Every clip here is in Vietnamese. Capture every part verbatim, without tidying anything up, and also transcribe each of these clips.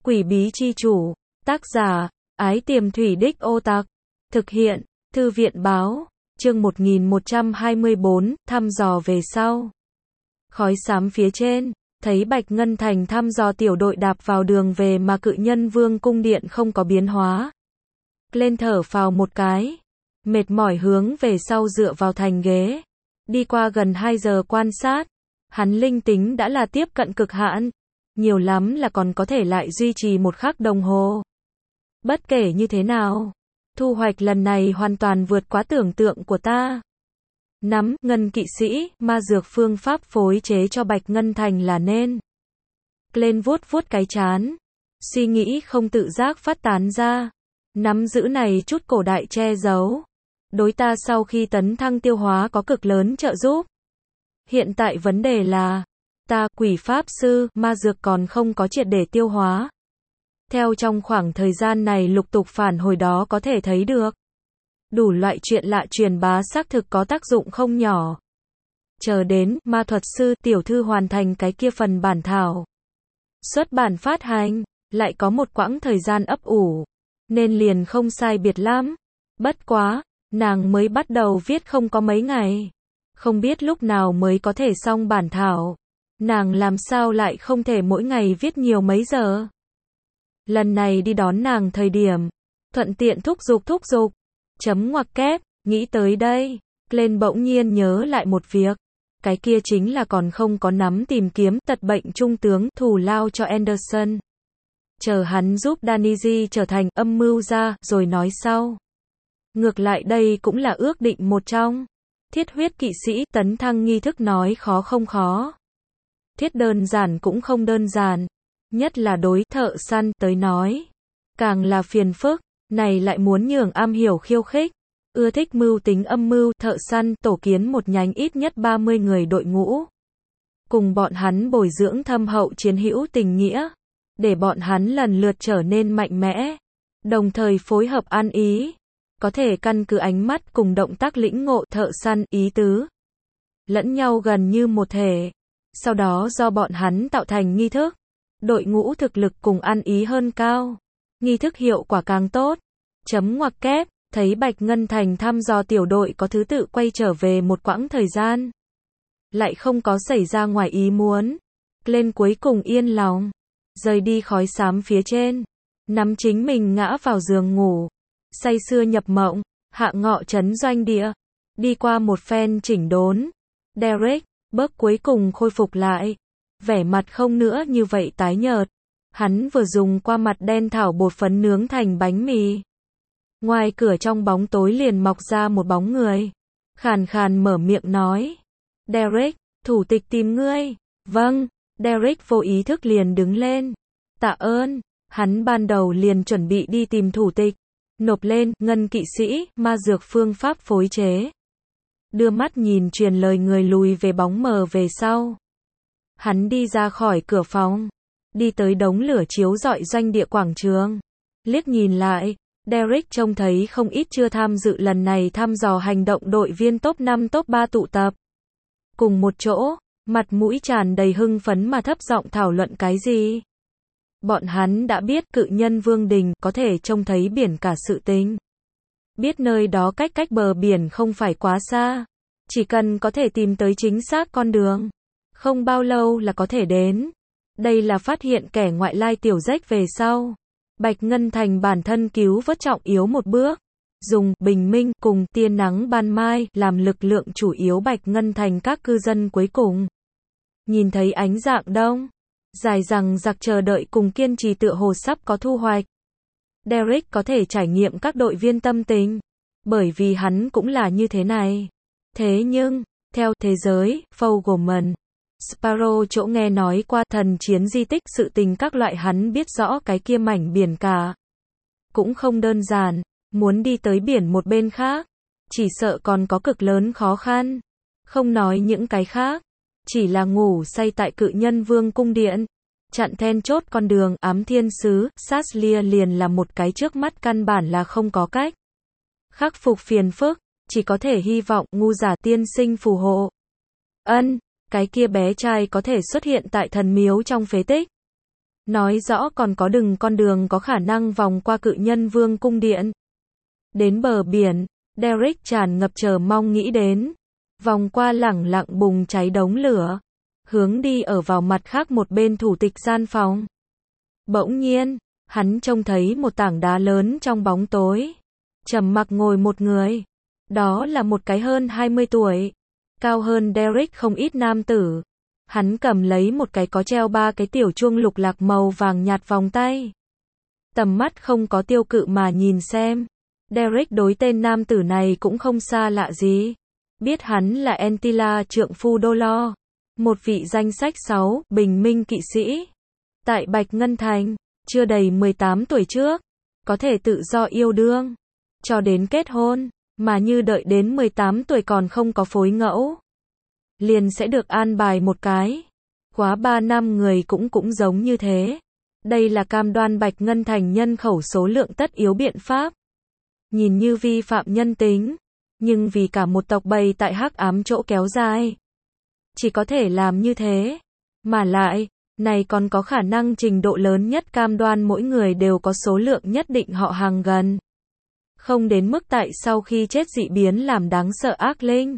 Quỷ bí chi chủ, tác giả, Ái Tiềm Thủy Đích Ô Tặc, thực hiện, Thư viện báo, chương một nghìn một trăm hai mươi bốn, thăm dò về sau. Khói xám phía trên, thấy Bạch Ngân Thành thăm dò tiểu đội đạp vào đường về mà Cự Nhân Vương cung điện không có biến hóa. Lên thở phào một cái, mệt mỏi hướng về sau dựa vào thành ghế. Đi qua gần hai giờ quan sát, hắn linh tính đã là tiếp cận cực hạn, nhiều lắm là còn có thể lại duy trì một khắc đồng hồ. Bất kể như thế nào, thu hoạch lần này hoàn toàn vượt quá tưởng tượng của ta. Nắm, ngân kỵ sĩ, ma dược phương pháp phối chế cho Bạch Ngân Thành là nên. Lên vuốt vuốt cái chán, suy nghĩ không tự giác phát tán ra. Nắm giữ này chút cổ đại che giấu, đối ta sau khi tấn thăng tiêu hóa có cực lớn trợ giúp. Hiện tại vấn đề là, ta, quỷ pháp sư, ma dược còn không có triệt để tiêu hóa. Theo trong khoảng thời gian này lục tục phản hồi đó có thể thấy được. Đủ loại chuyện lạ truyền bá xác thực có tác dụng không nhỏ. Chờ đến, ma thuật sư, tiểu thư hoàn thành cái kia phần bản thảo. Xuất bản phát hành, lại có một quãng thời gian ấp ủ. Nên liền không sai biệt lắm. Bất quá, nàng mới bắt đầu viết không có mấy ngày. Không biết lúc nào mới có thể xong bản thảo. Nàng làm sao lại không thể mỗi ngày viết nhiều mấy giờ. Lần này đi đón nàng thời điểm, thuận tiện thúc giục thúc giục. Chấm ngoặc kép, nghĩ tới đây, lên bỗng nhiên nhớ lại một việc. Cái kia chính là còn không có nắm tìm kiếm tật bệnh trung tướng thù lao cho Anderson. Chờ hắn giúp Daniji trở thành âm mưu ra, rồi nói sau. Ngược lại đây cũng là ước định một trong. Thiết huyết kỵ sĩ, tấn thăng nghi thức nói khó không khó. Thiết đơn giản cũng không đơn giản. Nhất là đối thợ săn tới nói. Càng là phiền phức, này lại muốn nhường am hiểu khiêu khích. Ưa thích mưu tính âm mưu, thợ săn, tổ kiến một nhánh ít nhất ba mươi người đội ngũ. Cùng bọn hắn bồi dưỡng thâm hậu chiến hữu tình nghĩa. Để bọn hắn lần lượt trở nên mạnh mẽ. Đồng thời phối hợp ăn ý. Có thể căn cứ ánh mắt cùng động tác lĩnh ngộ thợ săn ý tứ. Lẫn nhau gần như một thể. Sau đó do bọn hắn tạo thành nghi thức. Đội ngũ thực lực cùng ăn ý hơn cao. Nghi thức hiệu quả càng tốt. Chấm ngoặc kép, thấy Bạch Ngân Thành thăm dò tiểu đội có thứ tự quay trở về một quãng thời gian. Lại không có xảy ra ngoài ý muốn. Lên cuối cùng yên lòng. Rời đi khói xám phía trên. Nắm chính mình ngã vào giường ngủ. Say sưa nhập mộng. Hạ ngọ trấn doanh địa. Đi qua một phen chỉnh đốn. Derek, bước cuối cùng khôi phục lại. Vẻ mặt không nữa như vậy tái nhợt. Hắn vừa dùng qua mặt đen thảo bột phấn nướng thành bánh mì. Ngoài cửa trong bóng tối liền mọc ra một bóng người. Khàn khàn mở miệng nói. Derek, thủ tịch tìm ngươi. Vâng, Derek vô ý thức liền đứng lên. Tạ ơn, hắn ban đầu liền chuẩn bị đi tìm thủ tịch. Nộp lên, ngân kỵ sĩ, ma dược phương pháp phối chế. Đưa mắt nhìn truyền lời người lùi về bóng mờ về sau. Hắn đi ra khỏi cửa phòng. Đi tới đống lửa chiếu rọi doanh địa quảng trường. Liếc nhìn lại, Derek trông thấy không ít chưa tham dự lần này thăm dò hành động đội viên top năm top ba tụ tập. Cùng một chỗ, mặt mũi tràn đầy hưng phấn mà thấp giọng thảo luận cái gì. Bọn hắn đã biết Cự Nhân Vương đình có thể trông thấy biển cả sự tình. Biết nơi đó cách cách bờ biển không phải quá xa. Chỉ cần có thể tìm tới chính xác con đường. Không bao lâu là có thể đến. Đây là phát hiện kẻ ngoại lai tiểu rách về sau. Bạch Ngân Thành bản thân cứu vớt trọng yếu một bước. Dùng bình minh cùng tia nắng ban mai làm lực lượng chủ yếu Bạch Ngân Thành các cư dân cuối cùng. Nhìn thấy ánh dạng đông. Dài rằng giặc chờ đợi cùng kiên trì tựa hồ sắp có thu hoạch. Derek có thể trải nghiệm các đội viên tâm tình. Bởi vì hắn cũng là như thế này. Thế nhưng, theo thế giới, Fogelman, Sparrow chỗ nghe nói qua thần chiến di tích sự tình các loại hắn biết rõ cái kia mảnh biển cả. Cũng không đơn giản, muốn đi tới biển một bên khác. Chỉ sợ còn có cực lớn khó khăn. Không nói những cái khác. Chỉ là ngủ say tại Cự Nhân Vương cung điện. Chặn then chốt con đường ám thiên sứ, Saslia liền là một cái trước mắt căn bản là không có cách. Khắc phục phiền phức, chỉ có thể hy vọng ngu giả tiên sinh phù hộ. Ân, cái kia bé trai có thể xuất hiện tại thần miếu trong phế tích. Nói rõ còn có đừng con đường có khả năng vòng qua cự nhân vương cung điện. Đến bờ biển, Derek tràn ngập chờ mong nghĩ đến. Vòng qua lẳng lặng bùng cháy đống lửa. Hướng đi ở vào mặt khác một bên thủ tịch gian phòng. Bỗng nhiên, hắn trông thấy một tảng đá lớn trong bóng tối. Trầm mặc ngồi một người. Đó là một cái hơn hai mươi tuổi. Cao hơn Derek không ít nam tử. Hắn cầm lấy một cái có treo ba cái tiểu chuông lục lạc màu vàng nhạt vòng tay. Tầm mắt không có tiêu cự mà nhìn xem. Derek đối tên nam tử này cũng không xa lạ gì. Biết hắn là Antilla trượng phu Dolor. Một vị danh sách sáu, bình minh kỵ sĩ. Tại Bạch Ngân Thành, chưa đầy mười tám tuổi trước. Có thể tự do yêu đương. Cho đến kết hôn. Mà như đợi đến mười tám tuổi còn không có phối ngẫu. Liền sẽ được an bài một cái. Quá ba năm người cũng cũng giống như thế. Đây là cam đoan Bạch Ngân Thành nhân khẩu số lượng tất yếu biện pháp. Nhìn như vi phạm nhân tính. Nhưng vì cả một tộc bầy tại hắc ám chỗ kéo dài. Chỉ có thể làm như thế. Mà lại, này còn có khả năng trình độ lớn nhất cam đoan mỗi người đều có số lượng nhất định họ hàng gần. Không đến mức tại sau khi chết dị biến làm đáng sợ ác linh.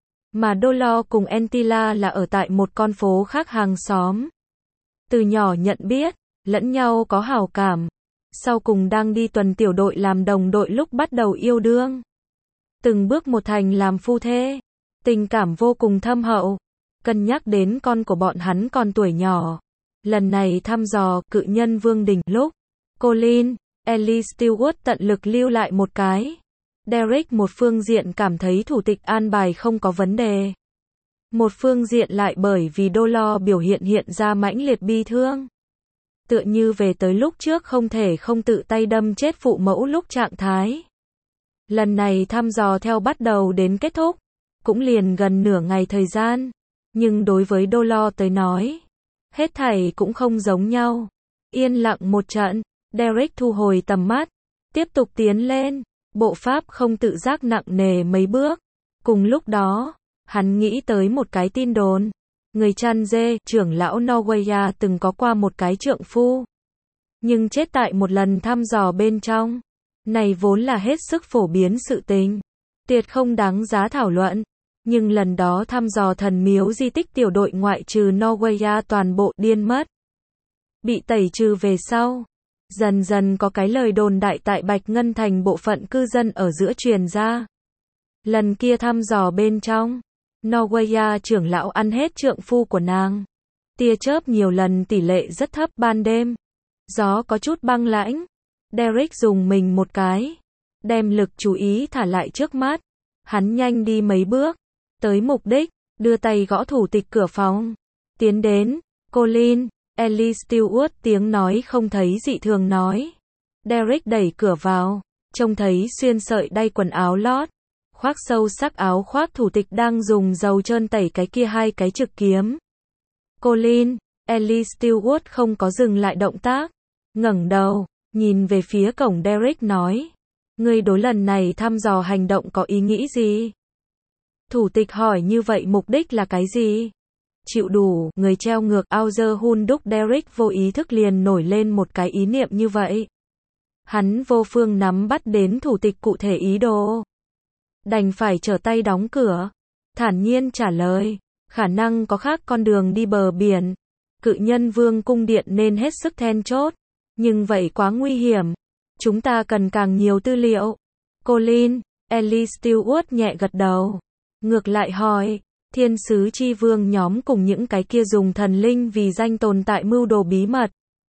Mà Dolor cùng Antilla là ở tại một con phố khác hàng xóm. Từ nhỏ nhận biết, lẫn nhau có hảo cảm. Sau cùng đang đi tuần tiểu đội làm đồng đội lúc bắt đầu yêu đương. Từng bước một thành làm phu thê. Tình cảm vô cùng thâm hậu. Cân nhắc đến con của bọn hắn còn tuổi nhỏ. Lần này thăm dò cự nhân vương đỉnh lúc. Colin, Ellie Stewart tận lực lưu lại một cái. Derek một phương diện cảm thấy thủ tịch an bài không có vấn đề. Một phương diện lại bởi vì Dolor biểu hiện hiện ra mãnh liệt bi thương. Tựa như về tới lúc trước không thể không tự tay đâm chết phụ mẫu lúc trạng thái. Lần này thăm dò theo bắt đầu đến kết thúc. Cũng liền gần nửa ngày thời gian. Nhưng đối với Dolor tới nói. Hết thảy cũng không giống nhau. Yên lặng một trận. Derek thu hồi tầm mắt. Tiếp tục tiến lên. Bộ pháp không tự giác nặng nề mấy bước. Cùng lúc đó, hắn nghĩ tới một cái tin đồn. Người chăn dê, trưởng lão Norwegia từng có qua một cái trượng phu. Nhưng chết tại một lần thăm dò bên trong. Này vốn là hết sức phổ biến sự tình. Tuyệt không đáng giá thảo luận. Nhưng lần đó thăm dò thần miếu di tích tiểu đội ngoại trừ Norwegia toàn bộ điên mất. Bị tẩy trừ về sau. Dần dần có cái lời đồn đại tại Bạch Ngân Thành bộ phận cư dân ở giữa truyền ra. Lần kia thăm dò bên trong. Norwegia trưởng lão ăn hết trượng phu của nàng. Tia chớp nhiều lần tỷ lệ rất thấp ban đêm. Gió có chút băng lãnh. Derek dùng mình một cái. Đem lực chú ý thả lại trước mắt. Hắn nhanh đi mấy bước. Tới mục đích. Đưa tay gõ thủ tịch cửa phòng. Tiến đến. Colin. Ellie Stewart tiếng nói không thấy dị thường nói. Derek đẩy cửa vào. Trông thấy xuyên sợi đay quần áo lót. Khoác sâu sắc áo khoác thủ tịch đang dùng dầu trơn tẩy cái kia hai cái trực kiếm. Colin. Ellie Stewart không có dừng lại động tác. Ngẩng đầu. Nhìn về phía cổng Derek nói. Ngươi đối lần này thăm dò hành động có ý nghĩ gì? Thủ tịch hỏi như vậy mục đích là cái gì? Chịu đủ, người treo ngược Auser Hun đúc Derek vô ý thức liền nổi lên một cái ý niệm như vậy. Hắn vô phương nắm bắt đến thủ tịch cụ thể ý đồ. Đành phải trở tay đóng cửa. Thản nhiên trả lời. Khả năng có khác con đường đi bờ biển. Cự nhân vương cung điện nên hết sức then chốt. Nhưng vậy quá nguy hiểm. Chúng ta cần càng nhiều tư liệu. Colin, Ellie Stewart nhẹ gật đầu. Ngược lại hỏi. Thiên sứ chi vương nhóm cùng những cái kia dùng thần linh vì danh tồn tại mưu đồ bí mật.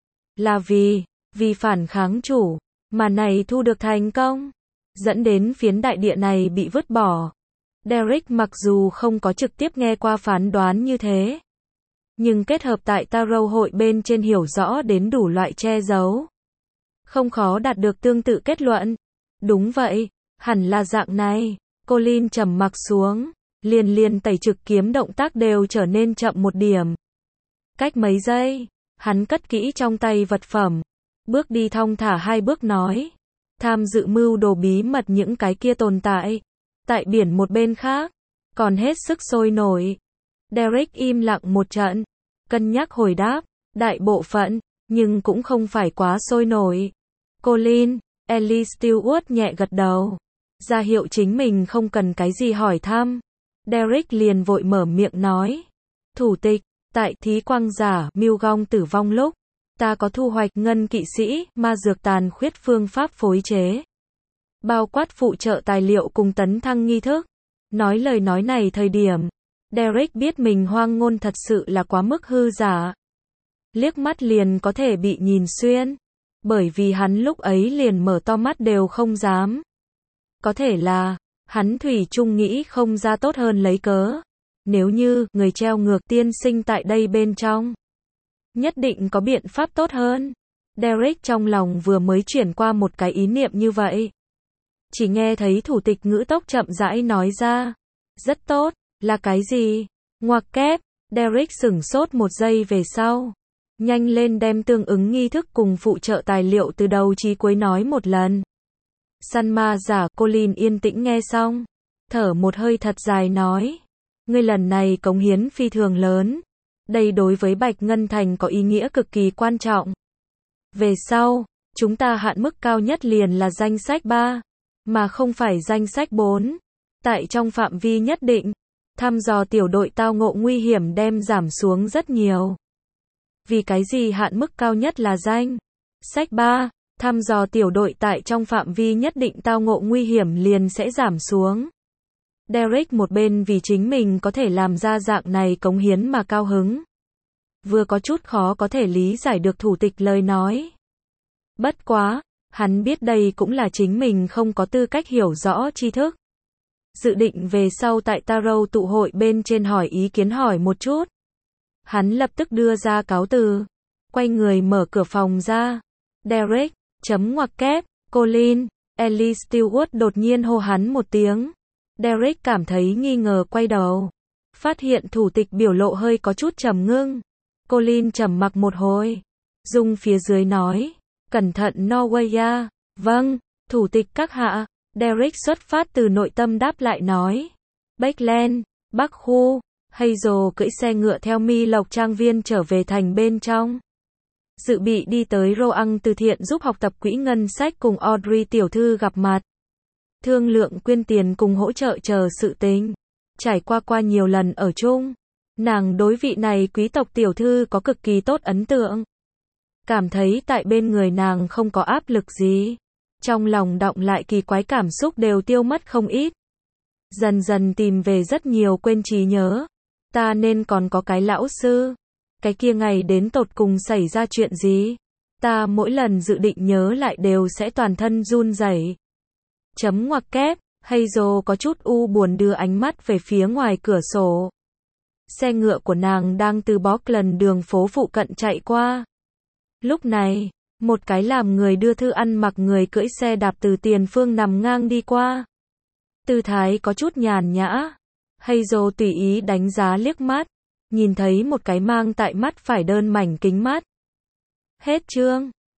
Là vì, vì phản kháng chủ, mà này thu được thành công. Dẫn đến phiến đại địa này bị vứt bỏ. Derek mặc dù không có trực tiếp nghe qua phán đoán như thế. Nhưng kết hợp tại Tarot hội bên trên hiểu rõ đến đủ loại che giấu. Không khó đạt được tương tự kết luận. Đúng vậy, hẳn là dạng này. Colin trầm mặc xuống. Liền liền tẩy trực kiếm động tác đều trở nên chậm một điểm. Cách mấy giây, hắn cất kỹ trong tay vật phẩm. Bước đi thong thả hai bước nói. Tham dự mưu đồ bí mật những cái kia tồn tại. Tại biển một bên khác. Còn hết sức sôi nổi. Derek im lặng một trận. Cân nhắc hồi đáp. Đại bộ phận. nhưng cũng không phải quá sôi nổi. Colin, Ellie Stewart nhẹ gật đầu, ra hiệu chính mình không cần cái gì hỏi thăm. Derek liền vội mở miệng nói, thủ tịch, tại thí quang giả Milgong tử vong lúc, ta có thu hoạch ngân kỵ sĩ, ma dược tàn khuyết phương pháp phối chế, bao quát phụ trợ tài liệu cùng tấn thăng nghi thức. Nói lời nói này thời điểm, Derek biết mình hoang ngôn thật sự là quá mức hư giả. Liếc mắt liền có thể bị nhìn xuyên, bởi vì hắn lúc ấy liền mở to mắt đều không dám. Có thể là, hắn thủy chung nghĩ không ra tốt hơn lấy cớ. Nếu như, người treo ngược tiên sinh tại đây bên trong, nhất định có biện pháp tốt hơn. Derek trong lòng vừa mới chuyển qua một cái ý niệm như vậy. Chỉ nghe thấy thủ tịch ngữ tốc chậm rãi nói ra. Rất tốt, là cái gì? Ngoặc kép, Derek sửng sốt một giây về sau. Nhanh lên đem tương ứng nghi thức cùng phụ trợ tài liệu từ đầu chí cuối nói một lần. Săn ma giả Colin yên tĩnh nghe xong, thở một hơi thật dài nói. Ngươi lần này cống hiến phi thường lớn. Đây đối với Bạch Ngân Thành có ý nghĩa cực kỳ quan trọng. Về sau, chúng ta hạn mức cao nhất liền là danh sách ba, mà không phải danh sách bốn. Tại trong phạm vi nhất định, thăm dò tiểu đội tao ngộ nguy hiểm đem giảm xuống rất nhiều. Vì cái gì hạn mức cao nhất là danh sách ba, thăm dò tiểu đội tại trong phạm vi nhất định tao ngộ nguy hiểm liền sẽ giảm xuống. Derek một bên vì chính mình có thể làm ra dạng này cống hiến mà cao hứng. Vừa có chút khó có thể lý giải được thủ tịch lời nói. Bất quá, hắn biết đây cũng là chính mình không có tư cách hiểu rõ tri thức. Dự định về sau tại Taro tụ hội bên trên hỏi ý kiến hỏi một chút. Hắn lập tức đưa ra cáo từ, quay người mở cửa phòng ra. Derek, chấm ngoặc kép, Colin, Ellie Stewart đột nhiên hô hắn một tiếng. Derek cảm thấy nghi ngờ quay đầu, phát hiện thủ tịch biểu lộ hơi có chút trầm ngưng. Colin trầm mặc một hồi, dung phía dưới nói, cẩn thận Norwaya. Vâng, thủ tịch các hạ. Derek xuất phát từ nội tâm đáp lại nói. Backland, Bắc khu, Hazel cưỡi xe ngựa theo Mi Lộc Trang Viên trở về thành bên trong. Dự bị đi tới Roang từ thiện giúp học tập quỹ ngân sách cùng Audrey tiểu thư gặp mặt. Thương lượng quyên tiền cùng hỗ trợ chờ sự tình. Trải qua qua nhiều lần ở chung, nàng đối vị này quý tộc tiểu thư có cực kỳ tốt ấn tượng. Cảm thấy tại bên người nàng không có áp lực gì. Trong lòng đọng lại kỳ quái cảm xúc đều tiêu mất không ít. Dần dần tìm về rất nhiều quên trí nhớ. Ta nên còn có cái lão sư. Cái kia ngày đến tột cùng xảy ra chuyện gì? Ta mỗi lần dự định nhớ lại đều sẽ toàn thân run rẩy. Chấm ngoặc kép, Hazel có chút u buồn đưa ánh mắt về phía ngoài cửa sổ. Xe ngựa của nàng đang từ Bockland đường phố phụ cận chạy qua. Lúc này, một cái làm người đưa thư ăn mặc người cưỡi xe đạp từ tiền phương nằm ngang đi qua. Tư thái có chút nhàn nhã. Hazel tùy ý đánh giá liếc mắt, nhìn thấy một cái mang tại mắt phải đơn mảnh kính mắt. Hết chương.